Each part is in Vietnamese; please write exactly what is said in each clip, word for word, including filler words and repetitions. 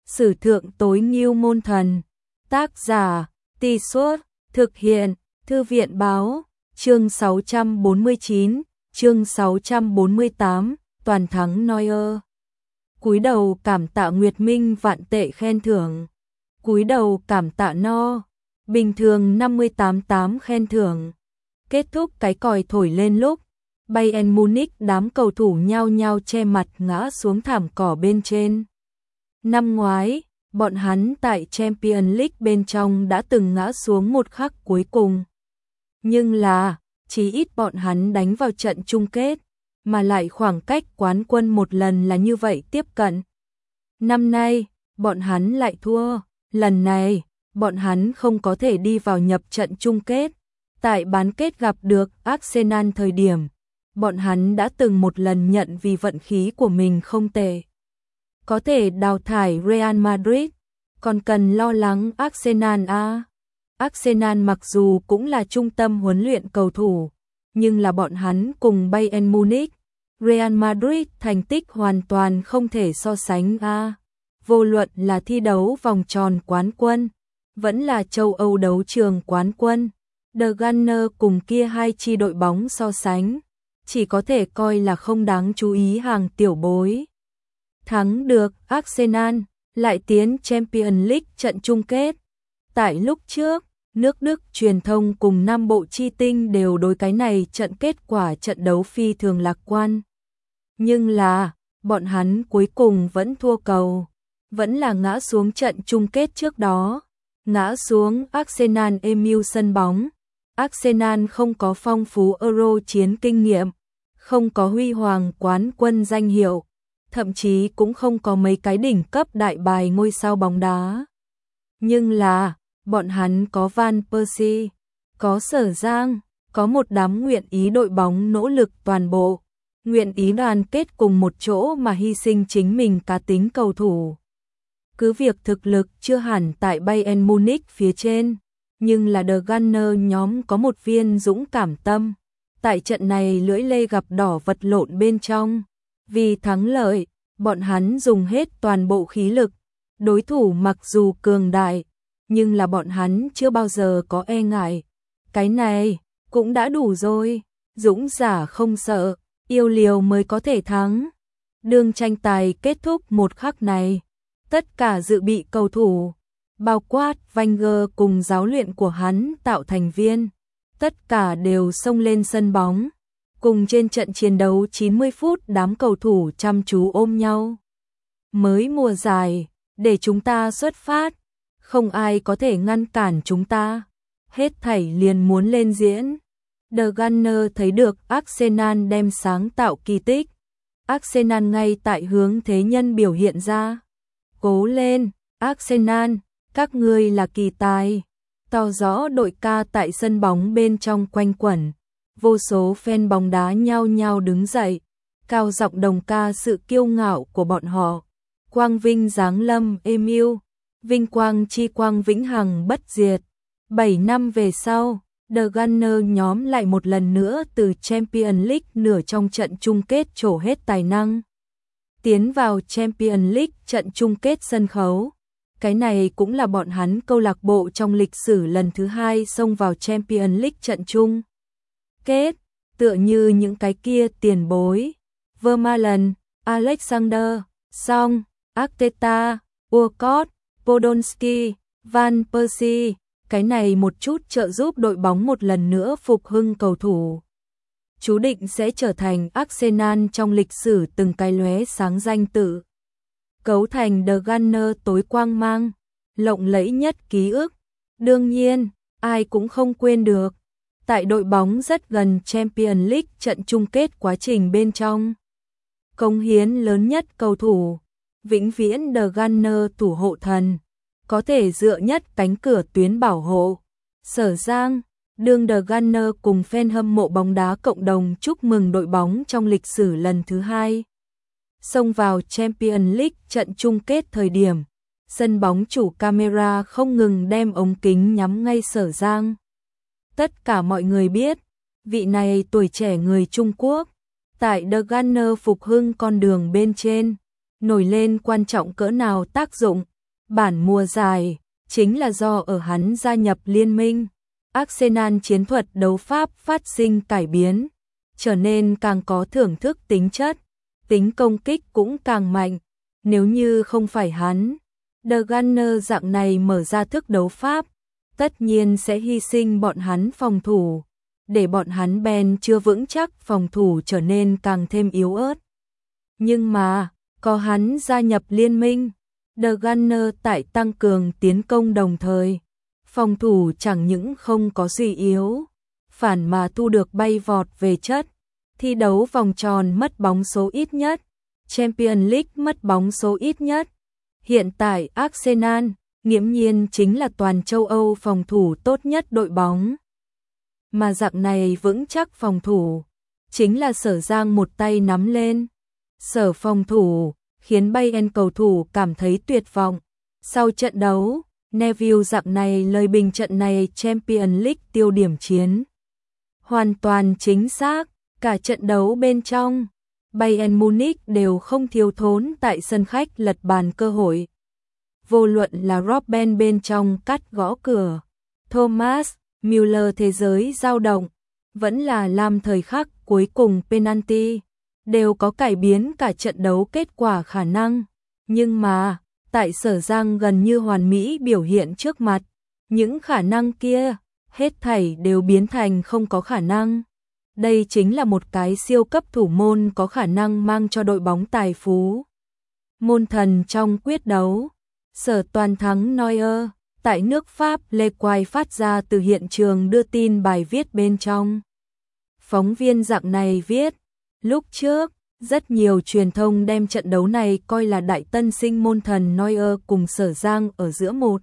Sử thượng tối ngưu môn thần. Tác giả, Tì Suốt, thực hiện, Thư viện báo, chương sáu trăm bốn mươi chín, chương sáu trăm bốn mươi tám, toàn thắng Neuer. Cúi đầu cảm tạ Nguyệt Minh vạn tệ khen thưởng. Cúi đầu cảm tạ no, bình thường năm mươi tám tám khen thưởng. Kết thúc cái còi thổi lên lúc Bayern Munich, đám cầu thủ nhao nhao che mặt ngã xuống thảm cỏ bên trên. Năm ngoái, bọn hắn tại Champions League bên trong đã từng ngã xuống một khắc cuối cùng. Nhưng là, chỉ ít bọn hắn đánh vào trận chung kết, mà lại khoảng cách quán quân một lần là như vậy tiếp cận. Năm nay, bọn hắn lại thua, lần này, bọn hắn không có thể đi vào nhập trận chung kết. Tại bán kết gặp được Arsenal thời điểm, bọn hắn đã từng một lần nhận vì vận khí của mình không tệ, có thể đào thải Real Madrid, còn cần lo lắng Arsenal à? Arsenal mặc dù cũng là trung tâm huấn luyện cầu thủ, nhưng là bọn hắn cùng Bayern Munich, Real Madrid thành tích hoàn toàn không thể so sánh à? Vô luận là thi đấu vòng tròn quán quân, vẫn là châu Âu đấu trường quán quân, The Gunners cùng kia hai chi đội bóng so sánh, chỉ có thể coi là không đáng chú ý hàng tiểu bối. Thắng được Arsenal, lại tiến Champions League trận chung kết. Tại lúc trước, nước Đức truyền thông cùng Nam Bộ chi tinh đều đối cái này trận kết quả trận đấu phi thường lạc quan. Nhưng là, bọn hắn cuối cùng vẫn thua cầu, vẫn là ngã xuống trận chung kết trước đó, ngã xuống Arsenal Emirates sân bóng. Arsenal không có phong phú Euro chiến kinh nghiệm, không có huy hoàng quán quân danh hiệu, thậm chí cũng không có mấy cái đỉnh cấp đại bài ngôi sao bóng đá. Nhưng là, bọn hắn có Van Persie, có Sở Giang, có một đám nguyện ý đội bóng nỗ lực toàn bộ, nguyện ý đoàn kết cùng một chỗ mà hy sinh chính mình cá tính cầu thủ. Cứ việc thực lực chưa hẳn tại Bayern Munich phía trên, nhưng là The Gunners nhóm có một viên dũng cảm tâm. Tại trận này lưỡi lê gặp đỏ vật lộn bên trong. Vì thắng lợi, bọn hắn dùng hết toàn bộ khí lực. Đối thủ mặc dù cường đại, nhưng là bọn hắn chưa bao giờ có e ngại. Cái này cũng đã đủ rồi. Dũng giả không sợ, yêu liều mới có thể thắng. Đường tranh tài kết thúc một khắc này. Tất cả dự bị cầu thủ, bao quát Wenger cùng giáo luyện của hắn tạo thành viên, tất cả đều xông lên sân bóng, cùng trên trận chiến đấu chín mươi phút đám cầu thủ chăm chú ôm nhau. Mới mùa giải, để chúng ta xuất phát, không ai có thể ngăn cản chúng ta, hết thảy liền muốn lên diễn. The Gunners thấy được Arsenal đem sáng tạo kỳ tích, Arsenal ngay tại hướng thế nhân biểu hiện ra. Cố lên, Arsenal, các ngươi là kỳ tài. To rõ đội ca tại sân bóng bên trong quanh quẩn, vô số fan bóng đá nhao nhao đứng dậy, cao giọng đồng ca sự kiêu ngạo của bọn họ. Quang vinh giáng lâm Emirates, vinh quang chi quang vĩnh hằng bất diệt. Bảy năm về sau, The Gunners nhóm lại một lần nữa từ Champions League nửa trong trận chung kết trổ hết tài năng, tiến vào Champions League trận chung kết sân khấu. Cái này cũng là bọn hắn câu lạc bộ trong lịch sử lần thứ hai xông vào Champions League trận chung kết, tựa như những cái kia tiền bối, Vermaelen, Alexander, Song, Arteta, Walcott, Podolski, Van Persie, cái này một chút trợ giúp đội bóng một lần nữa phục hưng cầu thủ. Chú định sẽ trở thành Arsenal trong lịch sử từng cái lóe sáng danh tự, cấu thành The Gunners tối quang mang, lộng lẫy nhất ký ức. Đương nhiên, ai cũng không quên được, tại đội bóng rất gần Champions League trận chung kết quá trình bên trong, cống hiến lớn nhất cầu thủ, vĩnh viễn The Gunners thủ hộ thần, có thể dựa nhất cánh cửa tuyến bảo hộ. Sở Giang, đương The Gunners cùng fan hâm mộ bóng đá cộng đồng chúc mừng đội bóng trong lịch sử lần thứ hai xông vào Champions League trận chung kết thời điểm, sân bóng chủ camera không ngừng đem ống kính nhắm ngay Sở Giang. Tất cả mọi người biết, vị này tuổi trẻ người Trung Quốc, tại The Gunners phục hưng con đường bên trên, nổi lên quan trọng cỡ nào tác dụng, Bản mùa giải chính là do ở hắn gia nhập liên minh, Arsenal chiến thuật đấu pháp phát sinh cải biến, trở nên càng có thưởng thức tính chất, tính công kích cũng càng mạnh. Nếu như không phải hắn, The Gunner dạng này mở ra thức đấu pháp, tất nhiên sẽ hy sinh bọn hắn phòng thủ, để bọn hắn bền chưa vững chắc phòng thủ trở nên càng thêm yếu ớt. Nhưng mà, có hắn gia nhập liên minh, The Gunner tại tăng cường tiến công đồng thời, phòng thủ chẳng những không có suy yếu, phản mà thu được bay vọt về chất, thi đấu vòng tròn mất bóng số ít nhất, Champions League mất bóng số ít nhất. Hiện tại Arsenal, nghiễm nhiên chính là toàn châu Âu phòng thủ tốt nhất đội bóng. Mà dạng này vững chắc phòng thủ, chính là Sở Giang một tay nắm lên. Sở phòng thủ, khiến Bayern cầu thủ cảm thấy tuyệt vọng. Sau trận đấu, Neville dạng này lời bình trận này Champions League tiêu điểm chiến. Hoàn toàn chính xác, cả trận đấu bên trong, Bayern Munich đều không thiếu thốn tại sân khách lật bàn cơ hội. Vô luận là Robben bên trong cắt gõ cửa, Thomas Müller thế giới dao động, vẫn là làm thời khắc cuối cùng penalty, đều có cải biến cả trận đấu kết quả khả năng. Nhưng mà, tại Sở Giang gần như hoàn mỹ biểu hiện trước mặt, những khả năng kia, hết thảy đều biến thành không có khả năng. Đây chính là một cái siêu cấp thủ môn có khả năng mang cho đội bóng tài phú. Môn thần trong quyết đấu, Sở toàn thắng Neuer, tại nước Pháp Lê Quai phát ra từ hiện trường đưa tin bài viết bên trong. Phóng viên dạng này viết, lúc trước, rất nhiều truyền thông đem trận đấu này coi là đại tân sinh môn thần Neuer cùng Sở Giang ở giữa một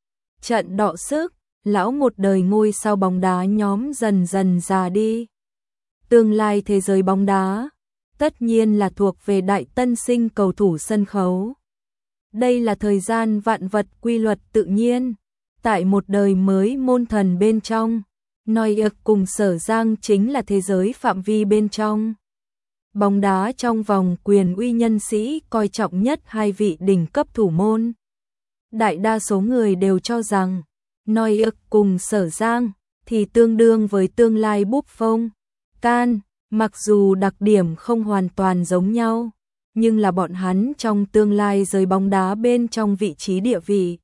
trận đọ sức, lão một đời ngôi sao bóng đá nhóm dần dần già đi. Tương lai thế giới bóng đá, tất nhiên là thuộc về đại tân sinh cầu thủ sân khấu. Đây là thời gian vạn vật quy luật tự nhiên, tại một đời mới môn thần bên trong, Neuer cùng Sở Giang chính là thế giới phạm vi bên trong. Bóng đá trong vòng quyền uy nhân sĩ coi trọng nhất hai vị đỉnh cấp thủ môn. Đại đa số người đều cho rằng, Neuer cùng Sở Giang thì tương đương với tương lai Buffon, Can, mặc dù đặc điểm không hoàn toàn giống nhau, nhưng là bọn hắn trong tương lai giới bóng đá bên trong vị trí địa vị.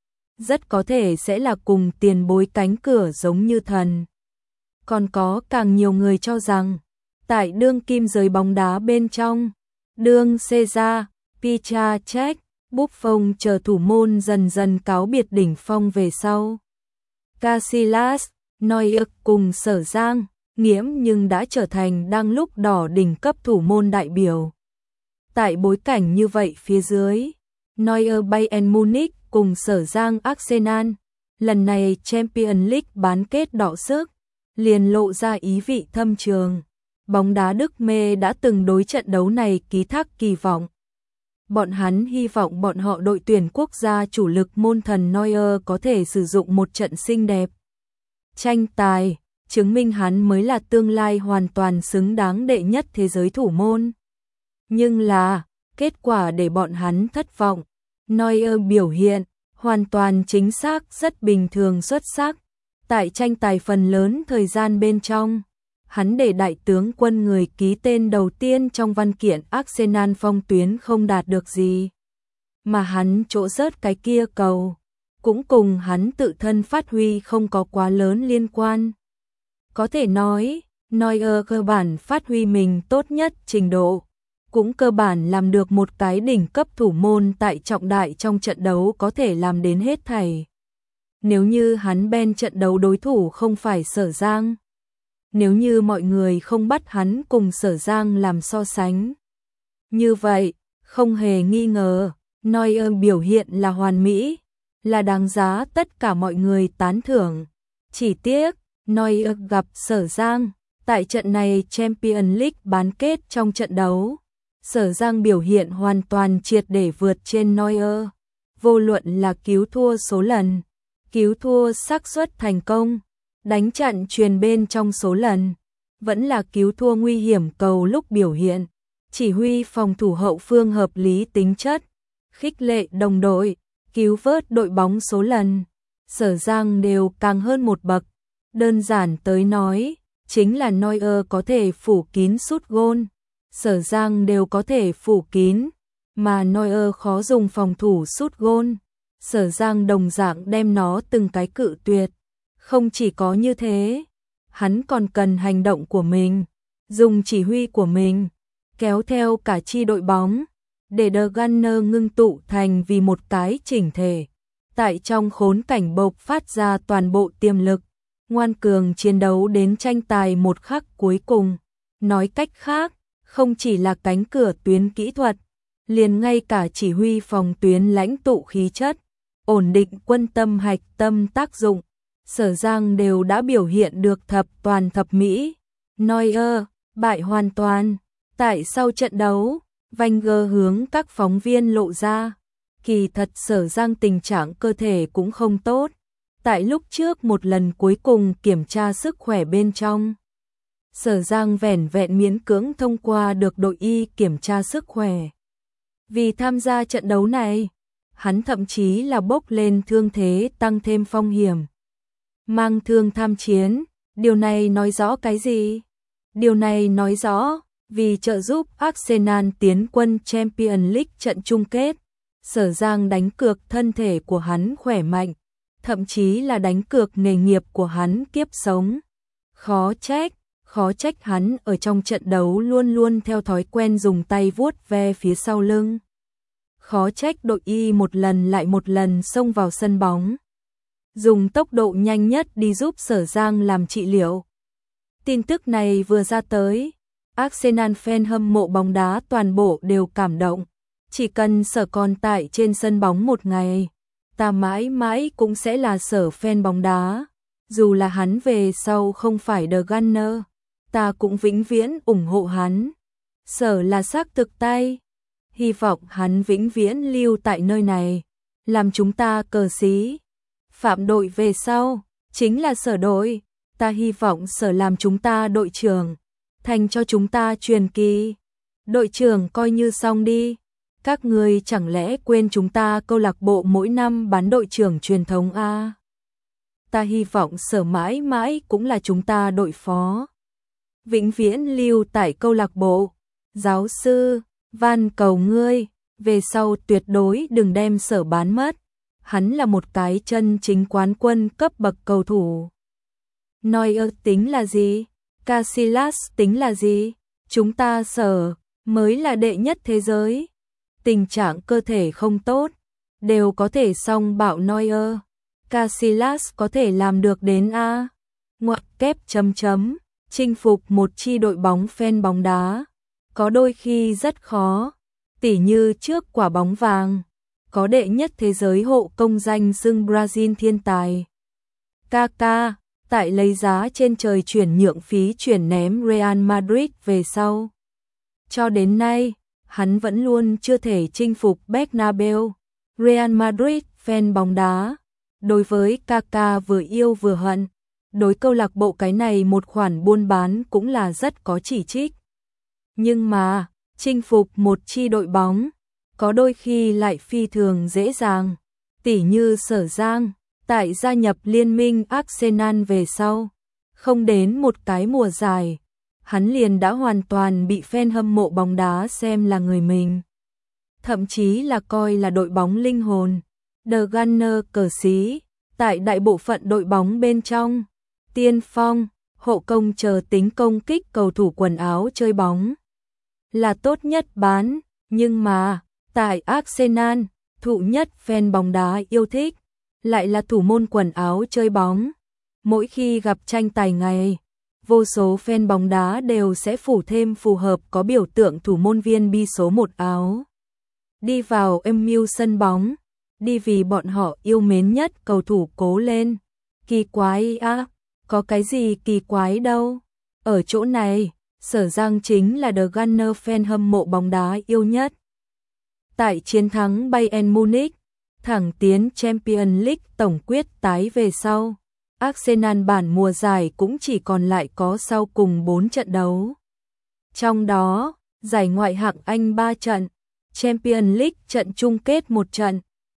Rất có thể sẽ là cùng tiền bối cánh cửa giống như thần. Còn có càng nhiều người cho rằng, tại đương kim giới bóng đá bên trong, đương Cesar, Piszczek, Buffon chờ thủ môn dần dần cáo biệt đỉnh phong về sau. Casillas, Neuer cùng Sở Giang, nghiễm nhưng đã trở thành đang lúc đỏ đỉnh cấp thủ môn đại biểu. Tại bối cảnh như vậy phía dưới, Neuer Bayern Munich cùng Sở Giang Arsenal, lần này Champions League bán kết đọ sức, liền lộ ra ý vị thâm trường. Bóng đá Đức mê đã từng đối trận đấu này ký thác kỳ vọng. Bọn hắn hy vọng bọn họ đội tuyển quốc gia chủ lực môn thần Neuer có thể sử dụng một trận xinh đẹp tranh tài, chứng minh hắn mới là tương lai hoàn toàn xứng đáng đệ nhất thế giới thủ môn. Nhưng là, kết quả để bọn hắn thất vọng. Neuer biểu hiện, hoàn toàn chính xác rất bình thường xuất sắc. Tại tranh tài phần lớn thời gian bên trong, hắn để đại tướng quân người ký tên đầu tiên trong văn kiện Arsenal phong tuyến không đạt được gì. Mà hắn chỗ rớt cái kia cầu, cũng cùng hắn tự thân phát huy không có quá lớn liên quan. Có thể nói, Neuer cơ bản phát huy mình tốt nhất trình độ, cũng cơ bản làm được một cái đỉnh cấp thủ môn tại trọng đại trong trận đấu có thể làm đến hết thảy. Nếu như hắn ben trận đấu đối thủ không phải Sở Giang, nếu như mọi người không bắt hắn cùng Sở Giang làm so sánh, như vậy, không hề nghi ngờ, Neuer biểu hiện là hoàn mỹ, là đáng giá tất cả mọi người tán thưởng. Chỉ tiếc, Neuer gặp Sở Giang, tại trận này Champions League bán kết trong trận đấu, Sở Giang biểu hiện hoàn toàn triệt để vượt trên Neuer, vô luận là cứu thua số lần, cứu thua xác suất thành công, đánh chặn chuyền bên trong số lần, vẫn là cứu thua nguy hiểm cầu lúc biểu hiện, chỉ huy phòng thủ hậu phương hợp lý tính chất, khích lệ đồng đội, cứu vớt đội bóng số lần, Sở Giang đều càng hơn một bậc. Đơn giản tới nói, chính là Neuer có thể phủ kín sút gôn, Sở Giang đều có thể phủ kín, mà Neuer khó dùng phòng thủ sút gôn, Sở Giang đồng dạng đem nó từng cái cự tuyệt. Không chỉ có như thế, hắn còn cần hành động của mình, dùng chỉ huy của mình, kéo theo cả chi đội bóng, để The Gunner ngưng tụ thành vì một cái chỉnh thể. Tại trong khốn cảnh bộc phát ra toàn bộ tiềm lực, ngoan cường chiến đấu đến tranh tài một khắc cuối cùng. Nói cách khác, không chỉ là cánh cửa tuyến kỹ thuật, liền ngay cả chỉ huy phòng tuyến lãnh tụ khí chất, ổn định quân tâm hạch tâm tác dụng, Sở Giang đều đã biểu hiện được thập toàn thập mỹ. Neuer bại hoàn toàn. Tại sau trận đấu, Wenger hướng các phóng viên lộ ra, kỳ thật Sở Giang tình trạng cơ thể cũng không tốt. Tại lúc trước một lần cuối cùng kiểm tra sức khỏe bên trong, Sở Giang vẻn vẹn miễn cưỡng thông qua được đội y kiểm tra sức khỏe. Vì tham gia trận đấu này, hắn thậm chí là bốc lên thương thế tăng thêm phong hiểm. Mang thương tham chiến, điều này nói rõ cái gì? Điều này nói rõ, vì trợ giúp Arsenal tiến quân Champions League trận chung kết, Sở Giang đánh cược thân thể của hắn khỏe mạnh, thậm chí là đánh cược nghề nghiệp của hắn kiếp sống. Khó trách, khó trách hắn ở trong trận đấu luôn luôn theo thói quen dùng tay vuốt ve phía sau lưng. Khó trách đội y một lần lại một lần xông vào sân bóng, dùng tốc độ nhanh nhất đi giúp Sở Giang làm trị liệu. Tin tức này vừa ra tới, Arsenal fan hâm mộ bóng đá toàn bộ đều cảm động. Chỉ cần Sở còn tại trên sân bóng một ngày, ta mãi mãi cũng sẽ là Sở fan bóng đá. Dù là hắn về sau không phải The Gunner, ta cũng vĩnh viễn ủng hộ hắn. Sở là xác thực tay, hy vọng hắn vĩnh viễn lưu tại nơi này, làm chúng ta cờ xí. Phạm đội về sau, chính là Sở đội, ta hy vọng Sở làm chúng ta đội trưởng, thành cho chúng ta truyền kỳ. Đội trưởng coi như xong đi, các người chẳng lẽ quên chúng ta câu lạc bộ mỗi năm bán đội trưởng truyền thống a? Ta hy vọng Sở mãi mãi cũng là chúng ta đội phó, vĩnh viễn lưu tại câu lạc bộ. Giáo sư, van cầu ngươi, về sau tuyệt đối đừng đem Sở bán mất. Hắn là một cái chân chính quán quân cấp bậc cầu thủ. Neuer tính là gì? Casillas tính là gì? Chúng ta Sở mới là đệ nhất thế giới. Tình trạng cơ thể không tốt, đều có thể song bạo Neuer. Casillas có thể làm được đến A. Ngoặc kép chấm chấm, chinh phục một chi đội bóng fan bóng đá, có đôi khi rất khó. Tỉ như trước quả bóng vàng, có đệ nhất thế giới hộ công danh xưng Brazil thiên tài. Kaká, tại lấy giá trên trời chuyển nhượng phí chuyển ném Real Madrid về sau. Cho đến nay, hắn vẫn luôn chưa thể chinh phục Bernabeu. Real Madrid fan bóng đá, đối với Kaká vừa yêu vừa hận. Đối câu lạc bộ cái này một khoản buôn bán cũng là rất có chỉ trích. Nhưng mà, chinh phục một chi đội bóng, có đôi khi lại phi thường dễ dàng. Tỉ như Sở Giang, tại gia nhập liên minh Arsenal về sau, không đến một cái mùa giải, hắn liền đã hoàn toàn bị fan hâm mộ bóng đá xem là người mình. Thậm chí là coi là đội bóng linh hồn. The Gunner cờ xí, tại đại bộ phận đội bóng bên trong, tiên phong, hộ công chờ tính công kích cầu thủ quần áo chơi bóng là tốt nhất bán, nhưng mà, tại Arsenal, thụ nhất fan bóng đá yêu thích, lại là thủ môn quần áo chơi bóng. Mỗi khi gặp tranh tài ngày, vô số fan bóng đá đều sẽ phủ thêm phù hợp có biểu tượng thủ môn viên bi số một áo. Đi vào em mưu sân bóng, đi vì bọn họ yêu mến nhất cầu thủ cố lên. Kỳ quái á, có cái gì kỳ quái đâu. Ở chỗ này, Sở Giang chính là The Gunner fan hâm mộ bóng đá yêu nhất. Tại chiến thắng Bayern Munich, thẳng tiến Champions League tổng quyết tái về sau, Arsenal bản mùa giải cũng chỉ còn lại có sau cùng bốn trận đấu. Trong đó, giải ngoại hạng Anh ba trận, Champions League trận chung kết một trận,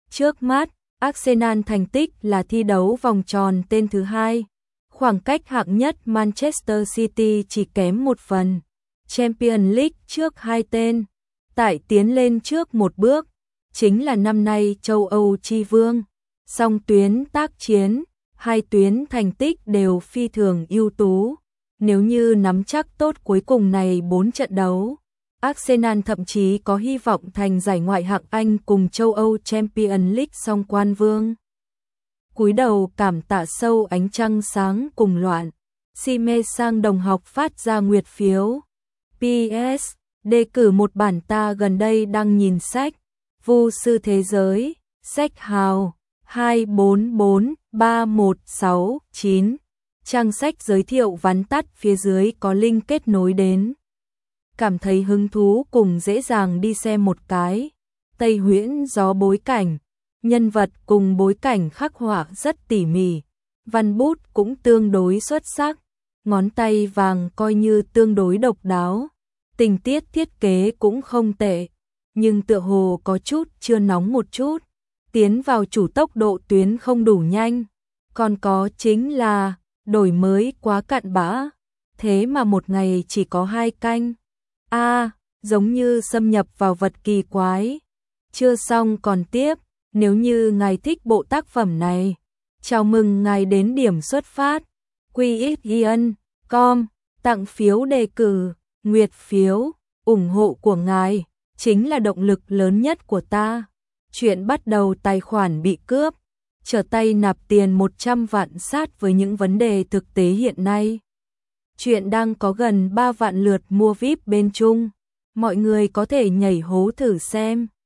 Trước mắt, Arsenal thành tích là thi đấu vòng tròn tên thứ hai. Khoảng cách hạng nhất Manchester City chỉ kém một phần. Champions League trước hai tên. Tại tiến lên trước một bước, chính là năm nay châu Âu chi vương. Song tuyến tác chiến, hai tuyến thành tích đều phi thường ưu tú. Nếu như nắm chắc tốt cuối cùng này bốn trận đấu, Arsenal thậm chí có hy vọng thành giải ngoại hạng Anh cùng châu Âu Champions League song quan vương. Cúi đầu cảm tạ sâu ánh trăng sáng cùng loạn, si mê sang đồng học phát ra nguyệt phiếu. pê ét, đề cử một bản ta gần đây đang nhìn sách, Vu sư thế giới, sách hào, hai bốn bốn ba một sáu chín. Trang sách giới thiệu vắn tắt phía dưới có link kết nối đến. Cảm thấy hứng thú cùng dễ dàng đi xem một cái. Tây Huyễn gió bối cảnh, nhân vật cùng bối cảnh khắc họa rất tỉ mỉ, văn bút cũng tương đối xuất sắc, ngón tay vàng coi như tương đối độc đáo, tình tiết thiết kế cũng không tệ, nhưng tựa hồ có chút chưa nóng một chút, tiến vào chủ tốc độ tuyến không đủ nhanh, còn có chính là đổi mới quá cặn bã, thế mà một ngày chỉ có hai canh. A, à, giống như xâm nhập vào vật kỳ quái. Chưa xong còn tiếp, nếu như ngài thích bộ tác phẩm này, chào mừng ngài đến điểm xuất phát. quy ích ian chấm com, tặng phiếu đề cử, nguyệt phiếu, ủng hộ của ngài, chính là động lực lớn nhất của ta. Chuyện bắt đầu tài khoản bị cướp, trở tay nạp tiền một trăm vạn sát với những vấn đề thực tế hiện nay. Chuyện đang có gần ba vạn lượt mua vi ai pi bên Trung, mọi người có thể nhảy hố thử xem.